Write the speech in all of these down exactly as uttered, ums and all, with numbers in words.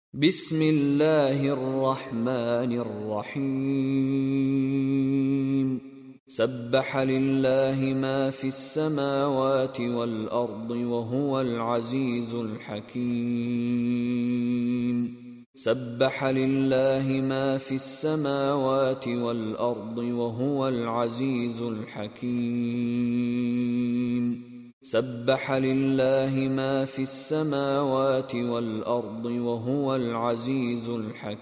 बिस्मिल्लाहिर रहमानिर रहीम। सब्बह लिल्लाहि मा फिस समावाति वल अर्दि व हुवल अज़ीज़ुल हकीम। सब्बह लिल्लाहि मा फिस समावाति वल अर्दि व हुवल अज़ीज़ुल हकीम। सब्बह लिल्लाहि मा फिस समावाति वल अर्दि व हुवल अज़ीज़ुल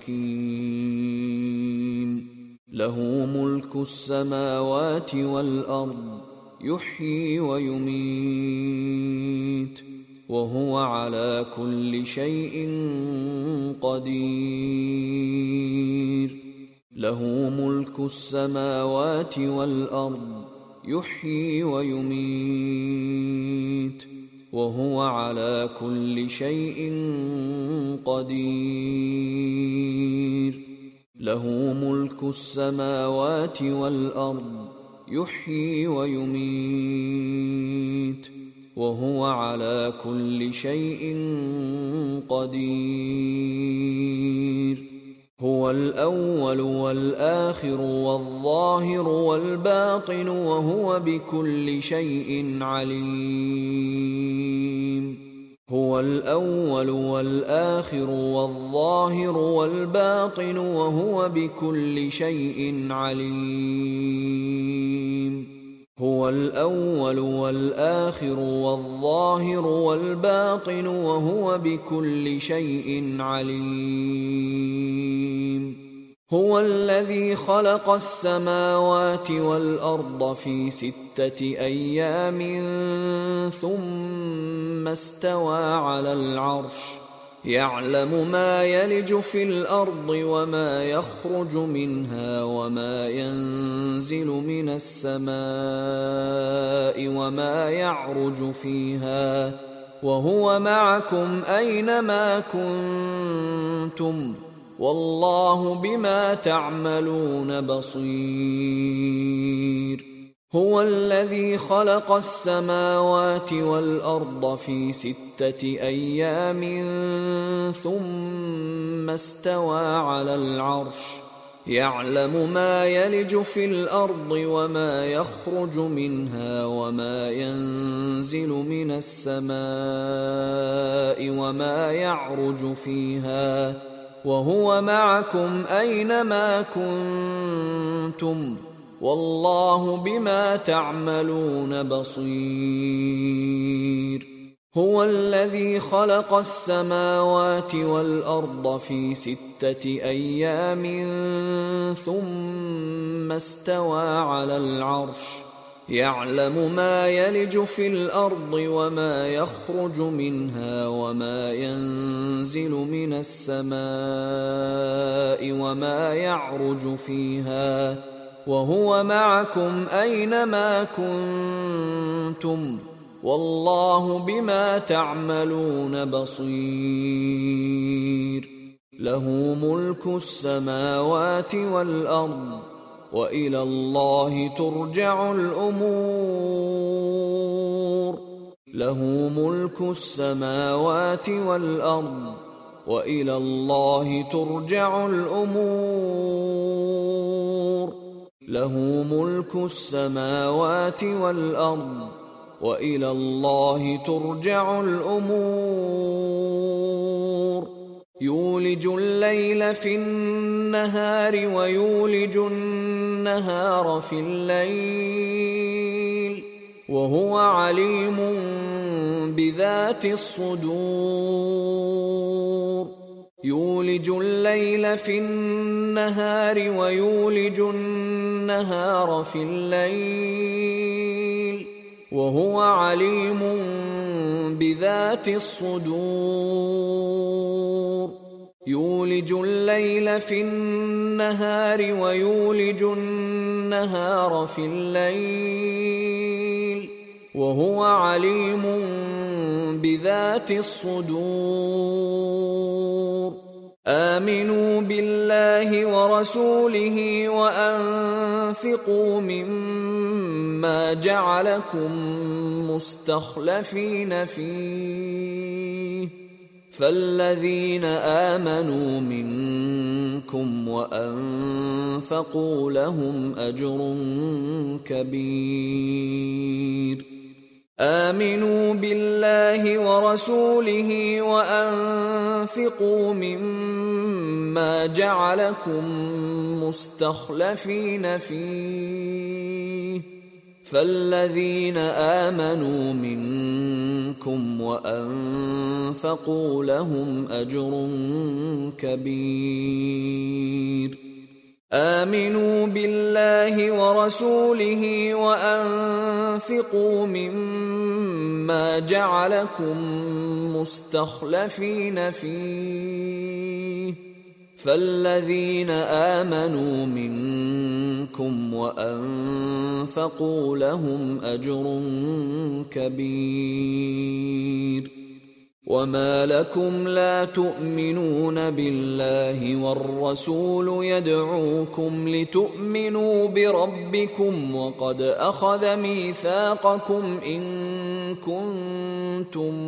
हकीम। लहू मुल्कुस समावाति वल अर्द युह्यी व युमीत व हुवा अला कुल्लि शैइन क़दीर। लहू मुल्कुस समावाति वल अर्द युह्यी व युमीत व हुवा अला कुल्लि शैइन क़दीर। लहू मुल्कुस समावाति वल अर्द युह्यी व युमीत व हुवा अला कुल्लि शैइन क़दीर। हुवल अव्वल वल आखिर वल ज़ाहिर वल बातिन व हुवा बिकुल्लि शैइन अलीम। हुवल अव्वल वल आखिर वल ज़ाहिर वल बातिन व हुवा बिकुल्लि शैइन अलीम। हुवल अव्वल वल आखिर वल ज़ाहिर वल बातिन व हुवा बिकुल्लि शैइन अलीम। हुवल्लज़ी खलक़स समावाति वल अर्द फ़ी सित्तति अय्यामिन थुम्मा इस्तवा अलल अर्श यअलमु मा यलिजु फ़िल अर्दि व मा यख़रुजु मिन्हा व मा यंज़िलु मिनस समाइ व मा यअरुजु फ़ीहा व हुवा मअकुम ऐनमा कुन्तुम वल्लाहु बिमा तअमलून बसीर। हुवल्लज़ी खलक़स समावाति वल अर्द फ़ी सित्तति अय्यामिन थुम्मा इस्तवा अलल अर्श यअलमु मा यलिजु फ़िल अर्दि व मा यख़रुजु मिन्हा व मा यंज़िलु मिनस समाइ व मा यअरुजु फ़ीहा व हुवा मअकुम ऐनमा कुन्तुम वल्लाहु बिमा तअमलून बसीर। हुवल्लज़ी खलक़स समावाति वल अर्द फ़ी सित्तति अय्यामिन थुम्मा इस्तवा अलल अर्श यअलमु मा यलिजु फ़िल अर्दि व मा यख़रुजु मिन्हा व मा यंज़िलु मिनस समाइ व मा यअरुजु फ़ीहा व हुवा मअकुम ऐनमा कुन्तुम वल्लाहु बिमा तअमलून बसीर। लहू मुल्कुस समावाति वल अर्द व इलल्लाहि तुरजअुल उमूर। लहू मुल्कुस समावाति वल अर्द व इलल्लाहि तुरजअुल उमूर। लहू मुल्कुस समावाति वल अर्द व इलल्लाहि तुरजअुल उमूर। यूलिजुल लैल फिन्नहारि व यूलिजुन नहार फिल लैल व हुवा अलीमुन बिज़ातिस सुदूर। यूलिजुल लैल फिन्नहारि व यूलिजुन नहार फिल लैल व हुवा अलीमुन बिज़ातिस सुदूर। यूलिजुल लैल फिन्नहारि व यूलिजुन नहार फिल लैल व हुवा अलीमुन बिज़ातिस सुदूर। आमिनू बिल्लाहि व रसूलिहि व अनफ़िक़ू मिम्मा जअलकुम मुस्तख़्लफ़ीन फ़ीह فالذين آمنوا منكم وأنفقوا لهم أجر كبير. آمنوا بالله ورسوله وأنفقوا مما جعلكم مستخلفين فيه، فالذين آمنوا منكم وأنفقوا لهم أجر كبير. آمنوا بالله ورسوله وأنفقوا مما جعلكم مستخلفين فيه، فالذين آمنوا منكم وأنفقوا لهم أجر كبير. وما لكم لا تؤمنون بالله والرسول يدعوكم لتؤمنوا بربكم وقد أخذ ميثاقكم إن كنتم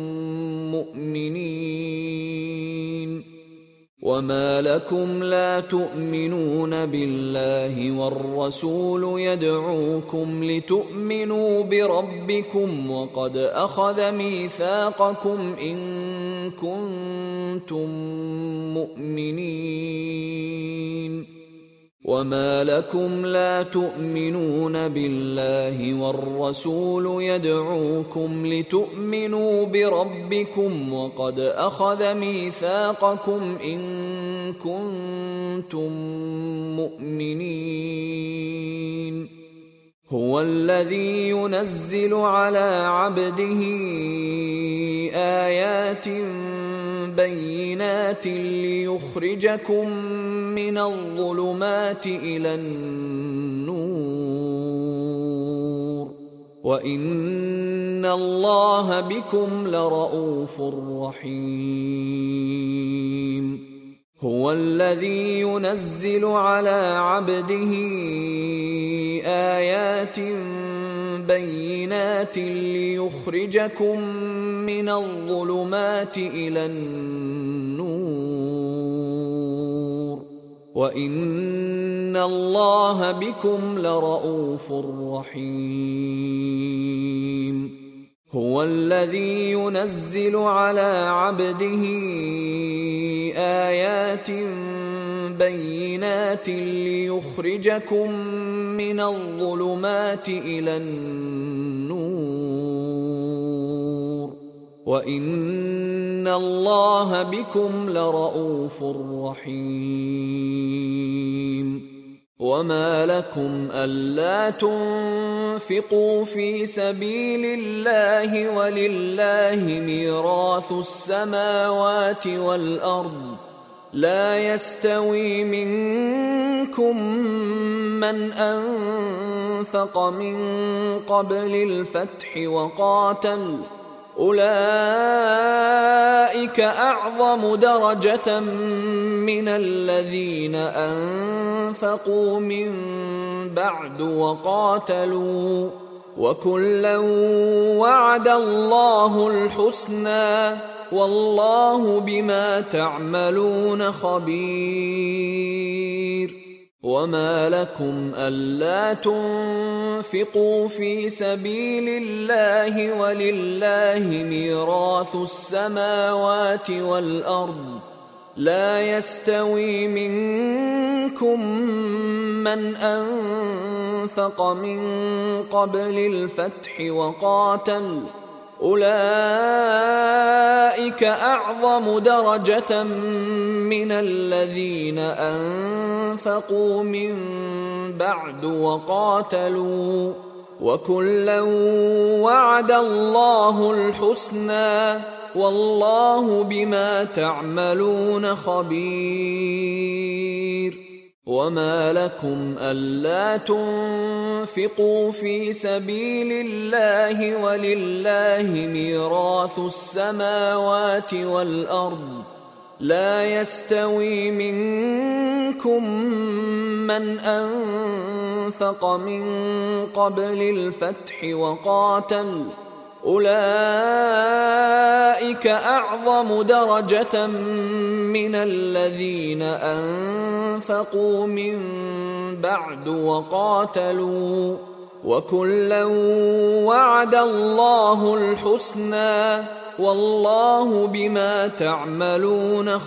مؤمنين. وما لكم لا تؤمنون بالله والرسول يدعوكم لتؤمنوا بربكم وقد أخذ ميثاقكم إن كنتم مؤمنين. وما لكم لا تؤمنون بالله والرسول يدعوكم لتؤمنوا بربكم وقد أخذ ميثاقكم إن كنتم مؤمنين. هو الذي ينزل على عبده آيات بينات ليخرجكم من الظلمات إلى النور وإن الله بكم لرؤوف رحيم. هو الذي ينزل على عبده آيات بينات ليخرجكم من الظلمات إلى النور وإن الله بكم لرؤوف رحيم. هو الذي ينزل على عبده آيات بينات ليخرجكم من الظلمات إلى النور وإن الله بكم لرؤوف رحيم. وما لكم ألا تنفقوا في سبيل الله ولله ميراث السماوات والأرض لا يستوي منكم من أنفق من قبل الفتح وقاتل أولئك أعظم درجة من الذين أنفقوا من بعد وقاتلوا وكلا وعد الله الحسنى والله بما تعملون خبير. وما لكم ألا تنفقوا في سبيل الله ولله ميراث السماوات والأرض لا يستوي منكم من أنفق من قبل الفتح وقاتل أولئك أعظم درجة من الذين أنفقوا من بعد وقاتلوا وكلا وعد الله الحسنى والله بما تعملون خبير. وما لكم ألا تنفقوا في سبيل الله ولله ميراث السماوات والأرض لا يستوي منكم من أنفق من قبل الفتح وقاتل أولئك أعظم درجة من الذين أنفقوا من بعد وقاتلوا وكلا وعد الله الحسنى والله بما تعملون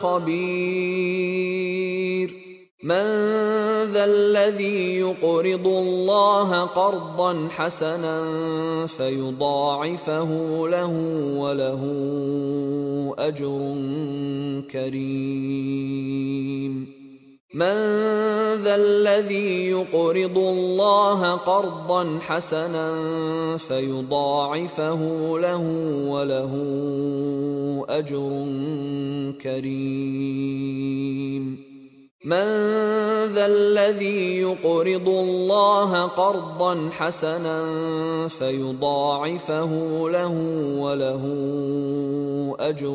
خبير. من ذا الذي يقرض الله قرضا حسنا فيضاعفه له وله أجر كريم؟ من ذا الذي يقرض الله قرضا حسنا فيضاعفه له وله أجر كريم؟ من ذا الذي يقرض الله قرضا حسنا فيضاعفه له وله أجر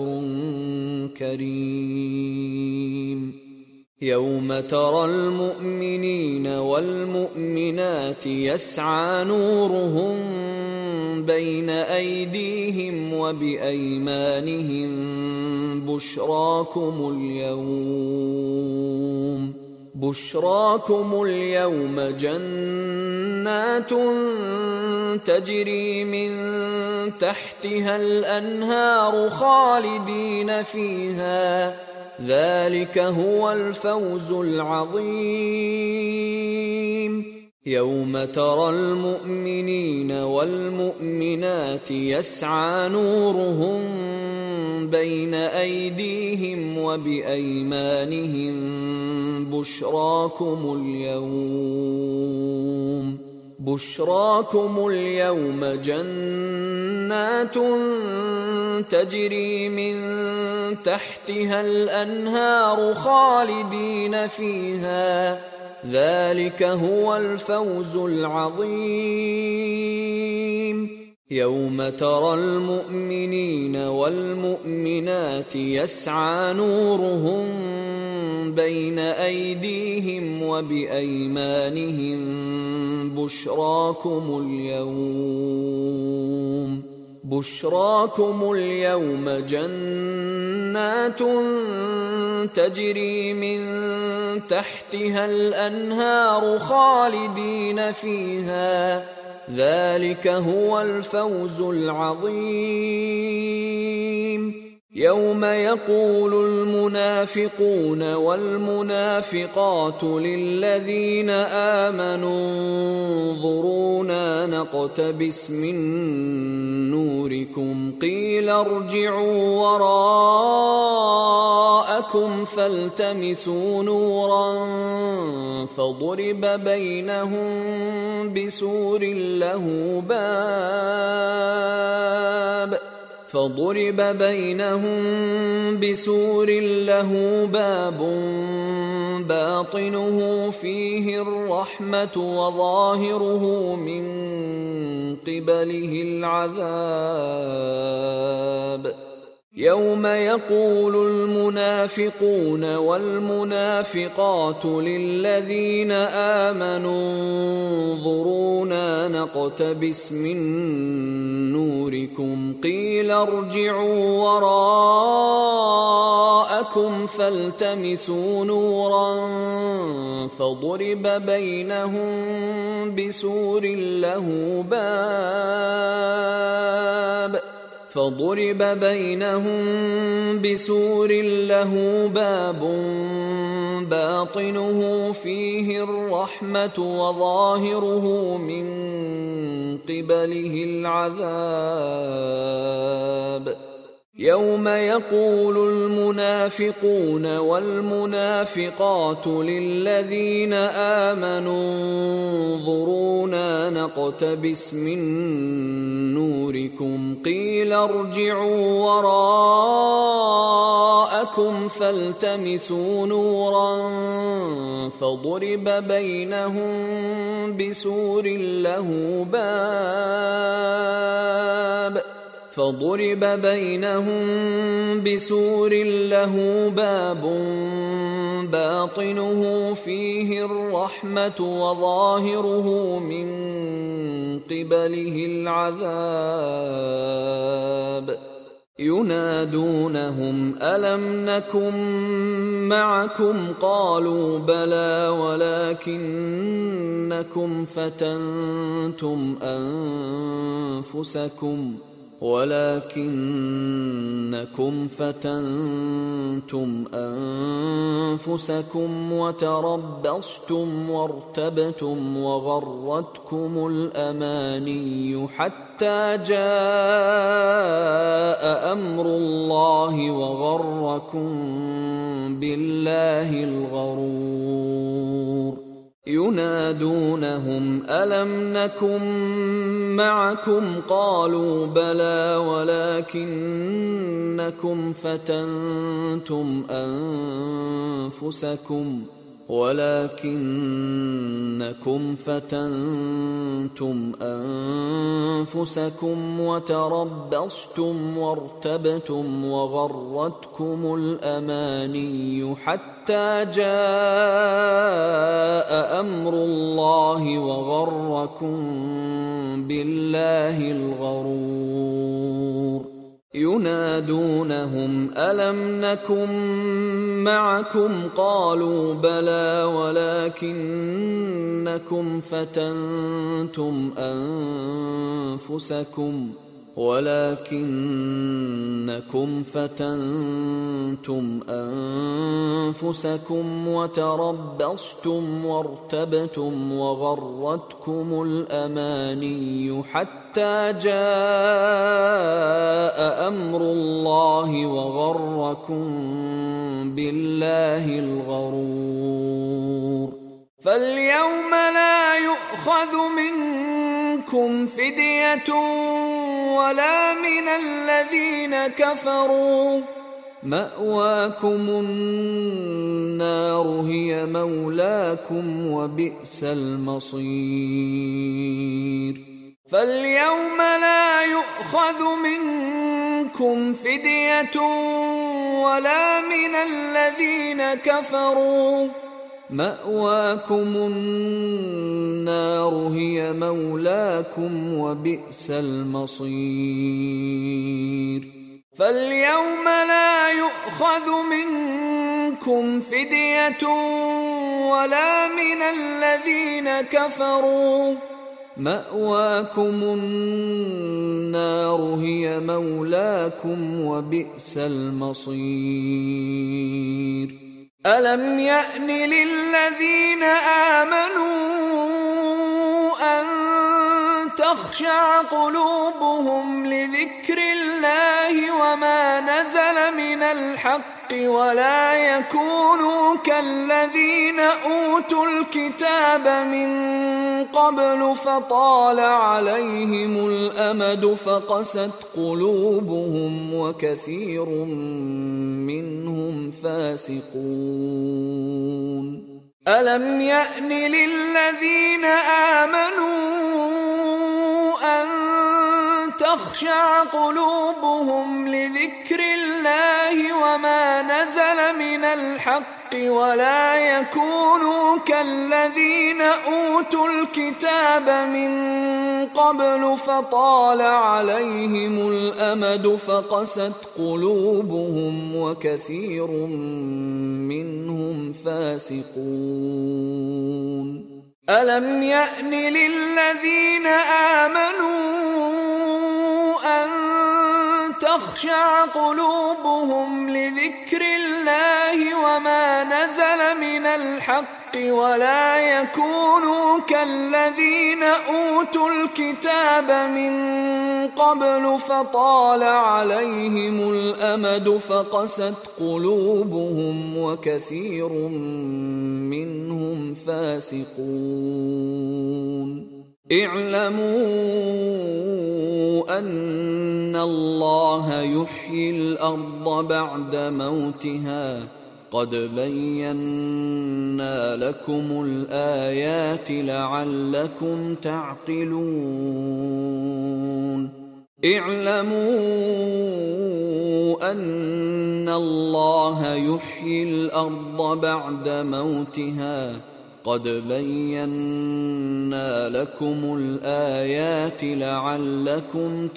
كريم؟ يوم ترى المؤمنين والمؤمنات يسعى نورهم بين أيديهم وبأيمانهم بشراكم اليوم بشراكم اليوم جنات تجري من تحتها الأنهار خالدين فيها ذلك هو الفوز العظيم. يوم ترى المؤمنين والمؤمنات يسعى نورهم بين أيديهم وبأيمانهم بشراكم اليوم بشراكم اليوم جنات تجري من تحتها الأنهار خالدين فيها ذلك هو الفوز العظيم. يوم ترى المؤمنين والمؤمنات يسعى نورهم بين أيديهم وبأيمانهم بشراكم اليوم بشراكم اليوم جنات تجري من تحتها الأنهار خالدين فيها ذلك هو الفوز العظيم. يوم يقول المنافقون والمنافقات للذين آمنوا انظرونا نقتبس من نوركم قيل ارجعوا وراءكم فالتمسوا نورا فضرب بينهم بسور له باب فضرب بينهم بسور له باب باطنه فيه الرحمة وظاهره من قبله العذاب. يوم يقول المنافقون والمنافقات للذين آمنوا انظرونا نقتبس من نوركم قيل ارجعوا وراءكم فالتمسوا نورا فضرب بينهم بسور له باب فضرب بينهم بسور له باب باطنه فيه الرحمة وظاهره من قبله العذاب. يوم يقول المنافقون والمنافقات للذين آمنوا انظرونا نقتبس من نوركم قيل ارجعوا وراءكم فالتمسوا نورا فضرب بينهم بسور له باب فضرب بينهم بسور له باب باطنه فيه الرحمة وظاهره من قبله العذاب ينادونهم ألم نكن معكم قالوا بلى ولكنكم فتنتم أنفسكم ولكنكم فتنتم أنفسكم وتربصتم وارتبتم وغرتكم الأماني حتى جاء أمر الله وغركم بالله الغرور ينادونهم ألم نكن معكم قالوا بلى ولكنكم فتنتم أنفسكم ولكنكم فتنتم أنفسكم وتربصتم وارتبتم وغرتكم الأماني حتى جاء أمر الله وغركم بالله الغرور ينادونهم ألم نكن معكم قالوا بلى ولكنكم فتنتم أنفسكم ولكنكم فتنتم أنفسكم وتربصتم وارتبتم وغرتكم الأماني حتى جاء أمر الله وغركم بالله الغرور فاليوم لا يؤخذ منكم فدية ولا من الذين كفروا مأواكم النار هي مولاكم وبئس المصير فاليوم لا يؤخذ منكم فدية ولا من الذين كفروا مأواكم النار هي مولاكم وبئس المصير فاليوم لا يؤخذ منكم فدية ولا من الذين كفروا مأواكم النار هي مولاكم وبئس المصير ألم يأن للذين آمنوا أن تخشع قلوبهم لذكر الله وما نزل من الحق ولا يكونوا كالذين أوتوا الكتاب من قبل فطال عليهم الأمد فقست قلوبهم وكثير منهم فاسقون ألم يأن للذين آمنوا أن تخشع قلوبهم لذكر الله وما نزل من الحق ولا يكونوا كالذين أوتوا الكتاب من قبل فطال عليهم الأمد فقست قلوبهم وكثير منهم فاسقون ألم يأن للذين آمنوا أن تخشع قلوبهم لذكر الله وما نزل من الحق ولا يكونوا كالذين أوتوا الكتاب من قبل فطال عليهم الأمد فقست قلوبهم وكثير منهم فاسقون اعلموا أن الله يحيي الأرض بعد موتها قد بينا لكم الآيات لعلكم تعقلون اعلموا أن الله يحيي الأرض بعد موتها قد بينا لكم الآيات لعلكم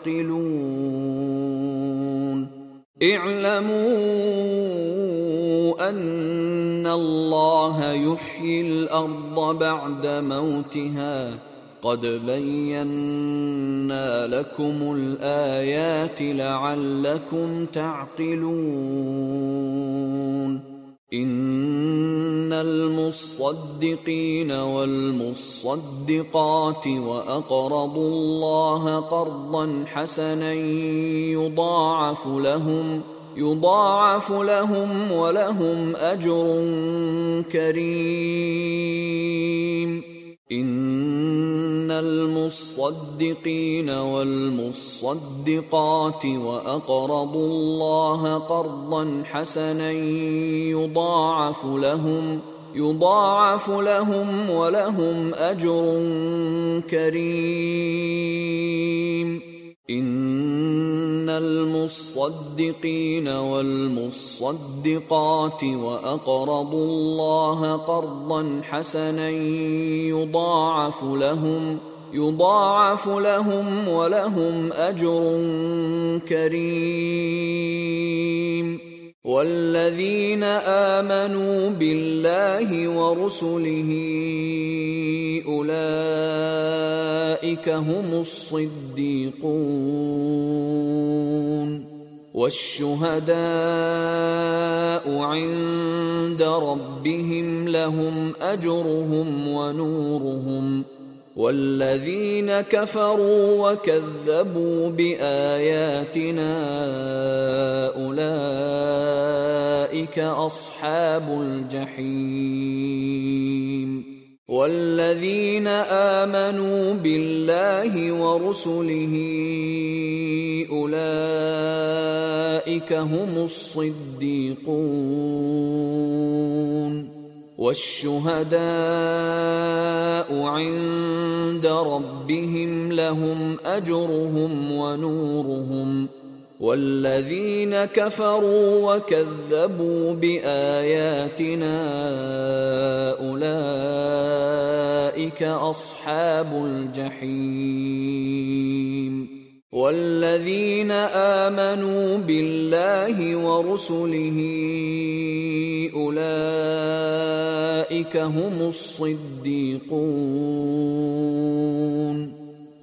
تعقلون اعلموا أن الله يحيي الأرض بعد موتها قد بينا لكم الآيات لعلكم تعقلون إن المصدقين والمصدقات وأقرضوا الله قرضا حسنا يضاعف لهم يضاعف لهم ولهم أجر كريم إن المصدقين والمصدقات وأقرضوا الله قرضا حسنا يضاعف لهم يضاعف لهم ولهم أجر كريم إن المصدقين والمصدقات وأقرضوا الله قرضا حسنا يضاعف لهم يضاعف لهم ولهم أجر كريم والذين آمنوا بالله ورسله أولئك هم الصديقون والشهداء عند ربهم لهم أجرهم ونورهم والذين كفروا وكذبوا بآياتنا أولئك أصحاب الجحيم والذين آمنوا بالله ورسله أولئك هم الصديقون والشهداء عند ربهم لهم أجرهم ونورهم والذين كفروا وكذبوا بآياتنا أولئك أصحاب الجحيم والذين آمنوا بالله ورسله أولئك هم الصديقون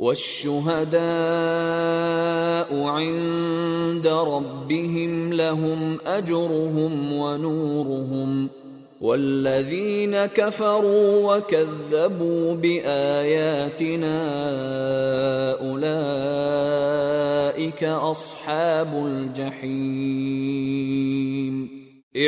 والشهداء عند ربهم لهم أجرهم ونورهم والذين كفروا وكذبوا بآياتنا أولئك أصحاب الجحيم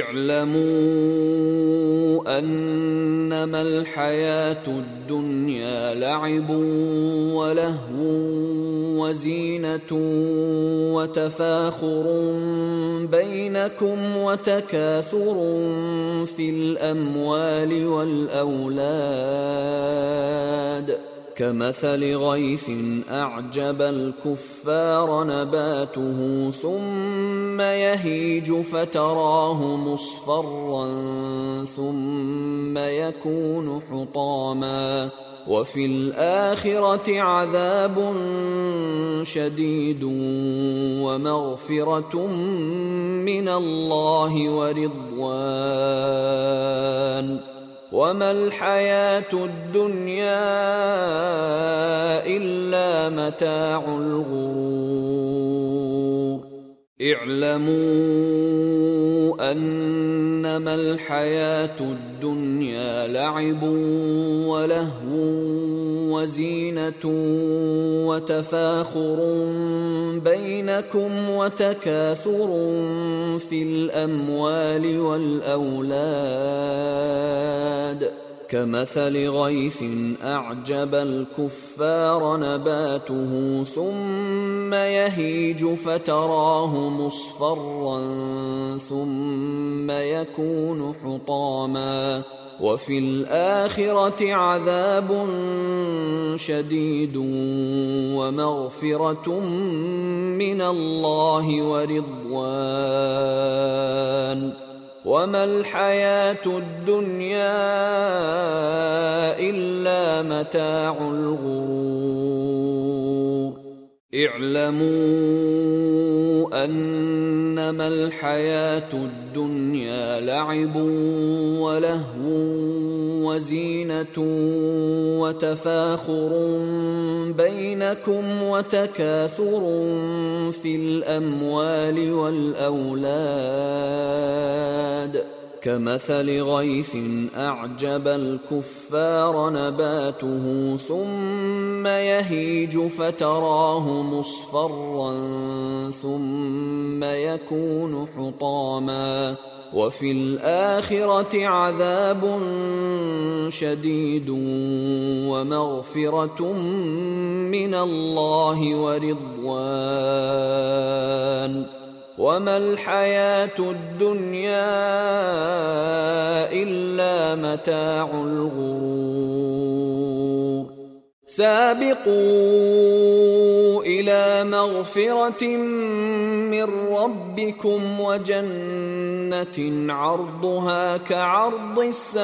اعلموا أنما الحياة الدنيا لعب ولهو وزينة وتفاخر بينكم وتكاثر في الأموال والأولاد كمثل غيث أعجب الكفار نباته ثم يهيج فتراه مصفرا ثم يكون حطاما وفي الآخرة عذاب شديد ومغفرة من الله ورضوان وما الحياة الدنيا إلا متاع الغرور اعلموا أنما الحياة الدنيا لعب ولهو وزينة وتفاخر بينكم وتكاثر في الأموال والأولاد كمثل غيث أعجب الكفار نباته ثم يهيج فتراه مصفرا ثم يكون حطاما وفي الآخرة عذاب شديد ومغفرة من الله ورضوان وما الحياة الدنيا إلا متاع الغرور اعلموا أنما الحياة الدنيا لعب ولهو وزينة وتفاخر بينكم وتكاثر في الأموال والأولاد كمثل غيث أعجب الكفار نباته ثم يهيج فتراه مصفرا ثم يكون حطاما وفي الآخرة عذاب شديد ومغفرة من الله ورضوان وما الحياة الدنيا إلا متاع الغرور سابقوا إلى مغفرة من ربكم وجنة عرضها كعرض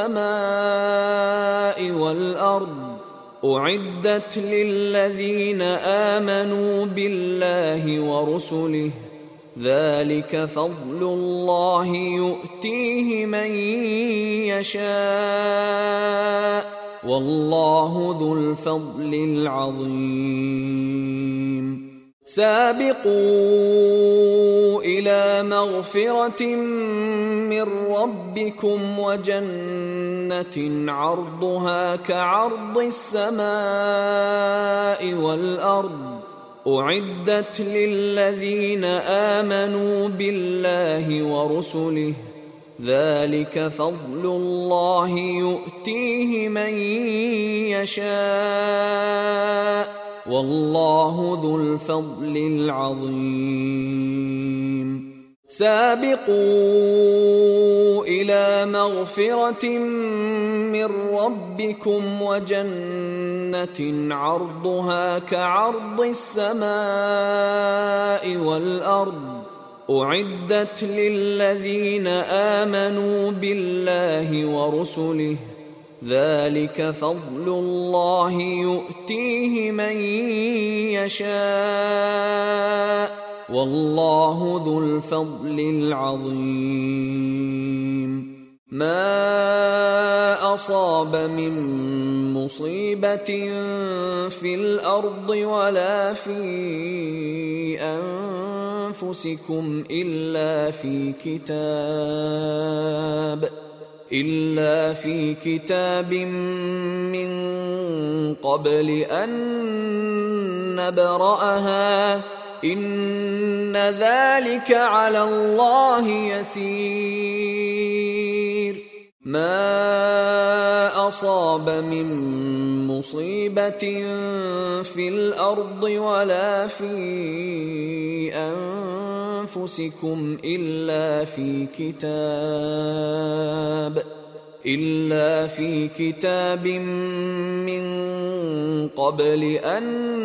السماء والأرض أعدت للذين آمنوا بالله ورسله ذلك فضل الله يؤتيه من يشاء والله ذو الفضل العظيم سابقوا إلى مغفرة من ربكم وجنة عرضها كعرض السماء والأرض أعدت للذين آمنوا بالله ورسله ذلك فضل الله يؤتيه من يشاء والله ذو الفضل العظيم سابقوا إلى مغفرة من ربكم وجنة عرضها كعرض السماء والأرض أعدت للذين آمنوا بالله ورسله ذلك فضل الله يؤتيه من يشاء والله ذو الفضل العظيم ما أصاب من مصيبة في الأرض ولا في أنفسكم إلا في كتاب إلا في كتاب من قبل أن نبرأها إن ذلك على الله يسير ما أصاب من مصيبة في الأرض ولا في أنفسكم إلا في كتاب إلا في كتاب من قبل أن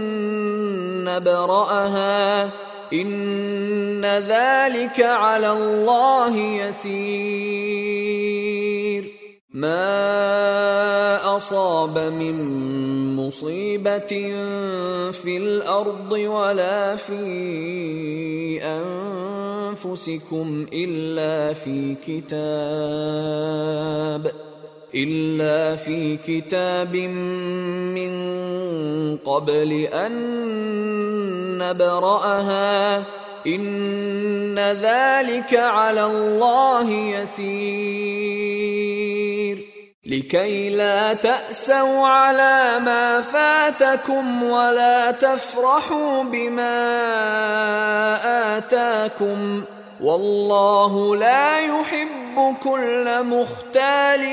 نبرأها إن ذلك على الله يسير ما أصاب من مصيبة في الأرض ولا في أنفسكم إلا في كتاب إلا في كتاب من قبل أن نبرأها إن ذلك على الله يسير لكي لا تأسوا على ما فاتكم ولا تفرحوا بما آتاكم والله لا يحب كل مختال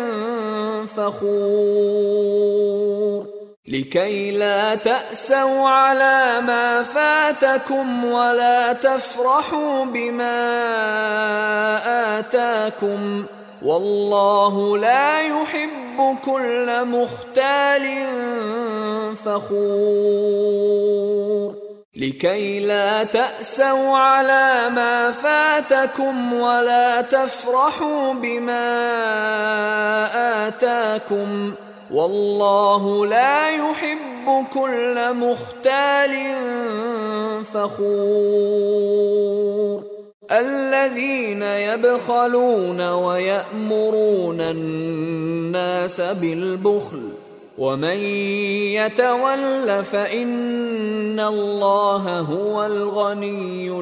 فخور لكي لا تأسوا على ما فاتكم ولا تفرحوا بما آتاكم والله لا يحب كل مختال فخور لكي لا تأسوا على ما فاتكم ولا تفرحوا بما آتاكم والله لا يحب كل مختال فخور الذين يبخلون ويأمرون الناس بالبخل ومن يتول فإن الله هو الغني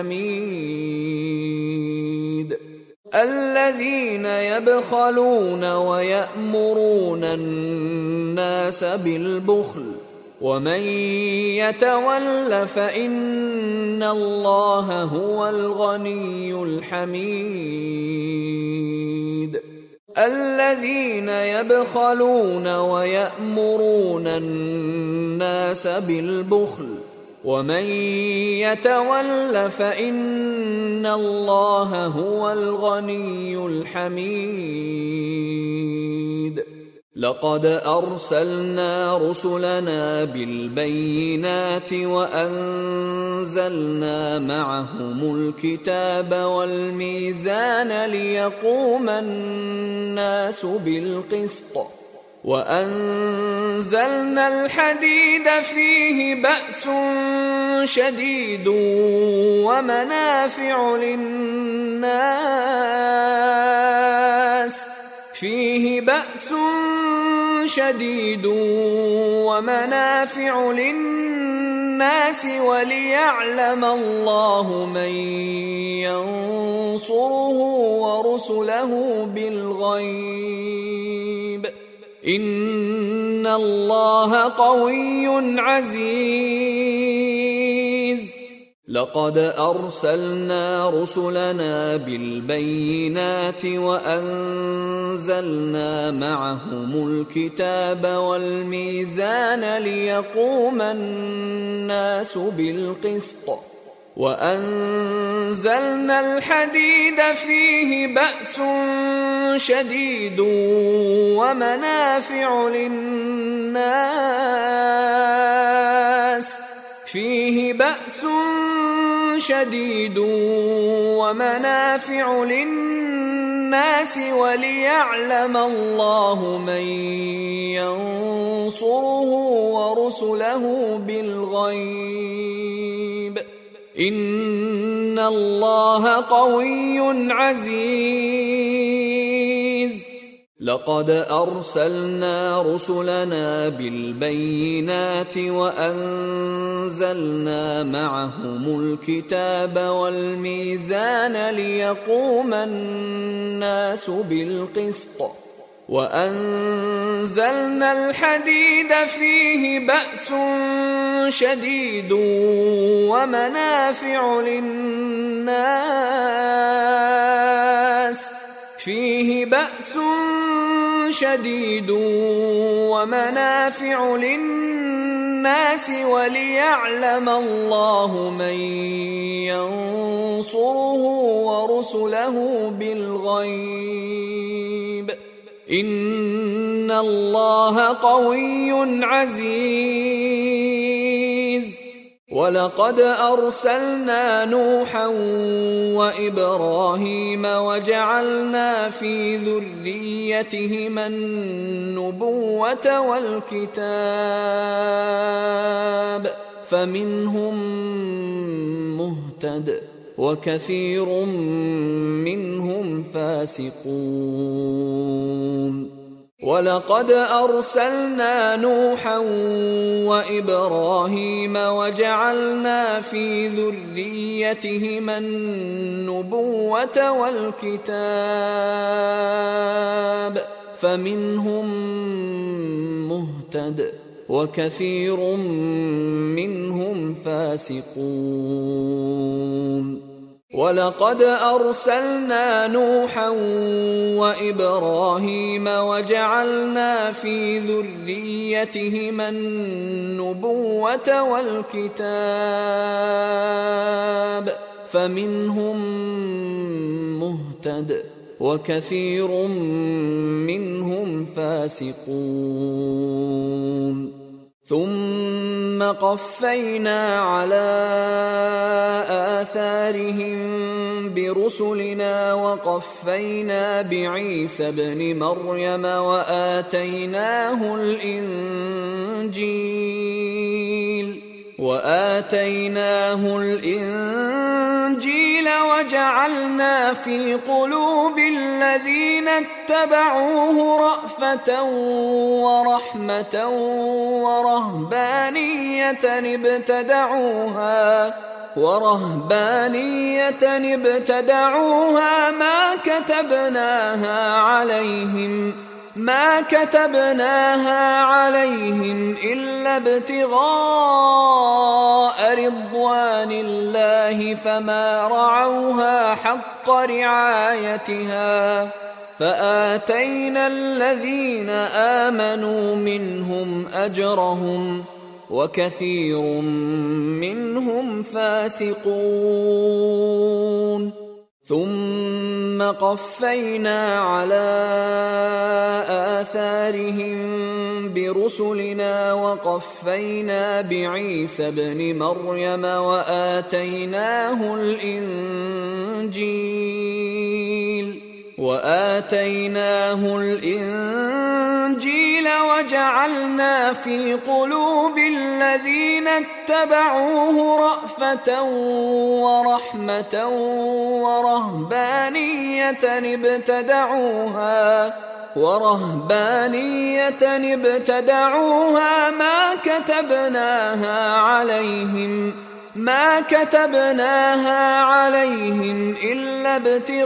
الحميد الذين يبخلون ويأمرون الناس بالبخل ومن يتول فإن الله هو الغني الحميد الذين يبخلون ويأمرون الناس بالبخل ومن يتول فإن الله هو الغني الحميد لقد أرسلنا رسلنا بالبينات وأنزلنا معهم الكتاب والميزان ليقوم الناس بالقسط وأنزلنا الحديد فيه بأس شديد ومنافع للناس فيه بأس شديد ومنافع للناس وليعلم الله من ينصره ورسله بالغيب إن الله قوي عزيز لقد أرسلنا رسلنا بالبينات وأنزلنا معهم الكتاب والميزان ليقوم الناس بالقسط وأنزلنا الحديد فيه بأس شديد ومنافع للناس فيه بأس شديد ومنافع للناس وليعلم الله من ينصره ورسله بالغيب إن الله قوي عزيز لقد أرسلنا رسلنا بالبينات وأنزلنا معهم الكتاب والميزان ليقوم الناس بالقسط وأنزلنا الحديد فيه بأس شديد ومنافع للناس فيه بأس شديد ومنافع للناس وليعلم الله من ينصره ورسله بالغيب إن الله قوي عزيز ولقد أرسلنا نوحا وإبراهيم وجعلنا في ذريتهما النبوة والكتاب فمنهم مهتد وكثير منهم فاسقون ولقد أرسلنا نوحا وإبراهيم وجعلنا في ذريتهما النبوة والكتاب فمنهم مهتد وكثير منهم فاسقون ولقد أرسلنا نوحا وإبراهيم وجعلنا في ذريتهما النبوة والكتاب فمنهم مهتد وكثير منهم فاسقون. ثم قفينا على آثارهم برسلنا وقفينا بعيسى ابن مريم وآتيناه الإنجيل وآتيناه الإنجيل وجعلنا في قلوب الذين اتبعوه رأفة ورحمة ورهبانية ابتدعوها ورهبانية ابتدعوها ما كتبناها عليهم ما كتبناها عليهم إلا ابتغاء رضوان الله فما رعوها حق رعايتها فآتينا الذين آمنوا منهم أجرهم وكثير منهم فاسقون. ثم قفينا على آثارهم برسلنا وقفينا بعيسى ابن مريم وآتيناه الإنجيل وآتيناه الإنجيل وجعلنا في قلوب الذين اتبعوه رأفة ورحمة ورهبانية ابتدعوها ورهبانية ابتدعوها ما كتبناها عليهم ما كتبناها عليهم إلا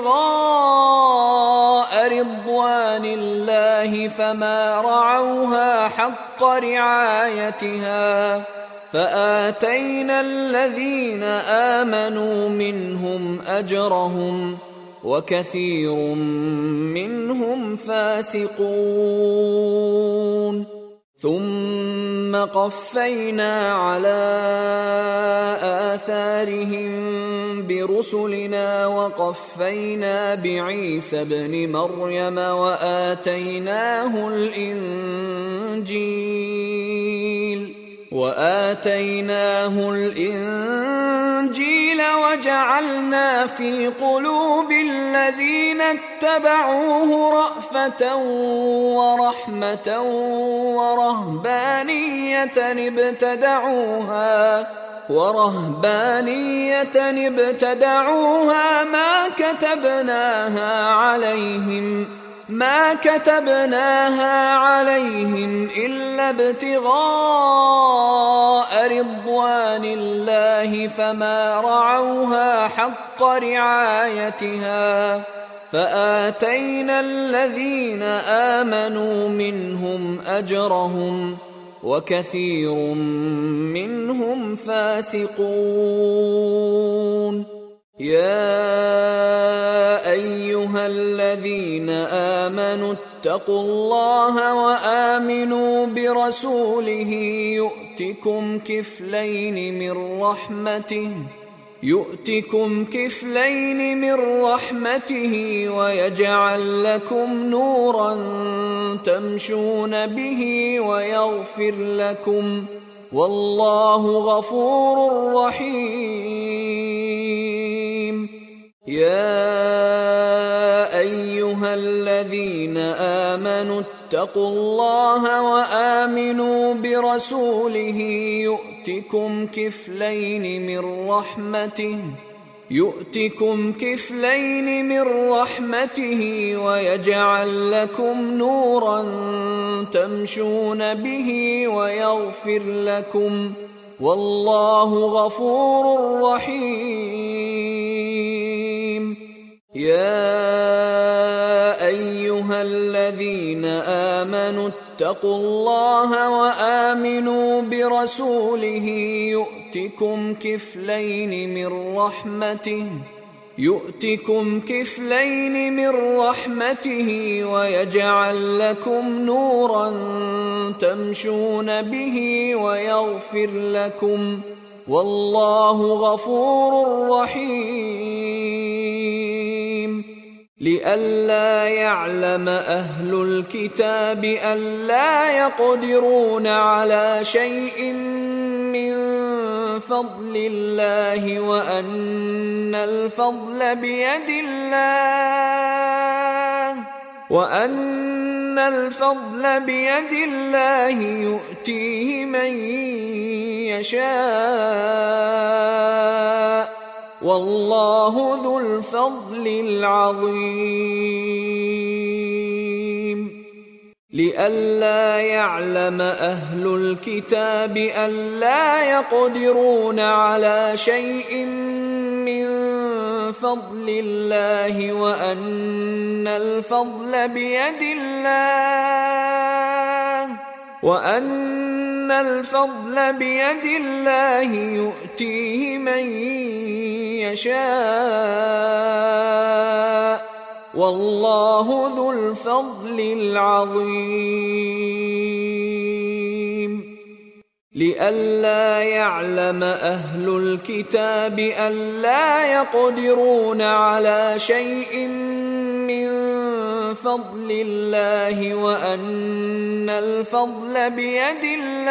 ابتغاء رضوان الله فما رعوها حق رعايتها فآتينا الذين آمنوا منهم أجرهم وكثير منهم فاسقون. ثم قفينا على آثارهم برسلنا وقفينا بعيسى ابن مريم وآتيناه الإنجيل وآتيناه الإنجيل وجعلنا في قلوب الذين اتبعوه رأفة ورحمة ورهبانية ابتدعوها ورهبانية ابتدعوها ما كتبناها عليهم ما كتبناها عليهم إلا ابتغاء رضوان الله فما رعوها حق رعايتها فآتينا الذين آمنوا منهم أجرهم وكثير منهم فاسقون. يا أيها الذين آمنوا اتقوا الله وآمنوا برسوله يؤتكم كفلين من رحمته يؤتكم كفلين من رحمته ويجعل لكم نورا تمشون به ويغفر لكم والله غفور رحيم. يا أيها الذين آمنوا اتقوا الله وآمنوا برسوله يؤتكم كفلين من رحمته يؤتكم كفلين من رحمته ويجعل لكم نورا تمشون به ويغفر لكم والله غفور رحيم. يا أيها الذين آمنوا اتقوا الله وآمنوا برسوله يؤتكم كفلين من رحمته يؤتكم كفلين من رحمته ويجعل لكم نورا تمشون به ويغفر لكم والله غفور رحيم. لئلا يعلم أهل الكتاب ألا يقدرون على شيء من فضل الله وأن الفضل بيد الله وأن الفضل بيد الله يؤتيه من يشاء والله ذو الفضل العظيم لئلا يعلم أهل الكتاب ألا يقدرون على شيء من فضل الله وأن الفضل بيد الله وأن الفضل بيد الله يؤتيه من يشاء والله ذو الفضل العظيم لئلا يعلم أهل الكتاب ألا يقدرون على شيء من فضل الله وأن الفضل بيد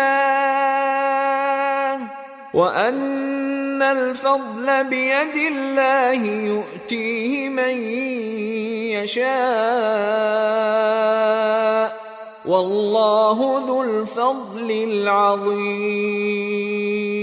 الله وأن الفضل بيد الله يؤتيه من يشاء والله ذو الفضل العظيم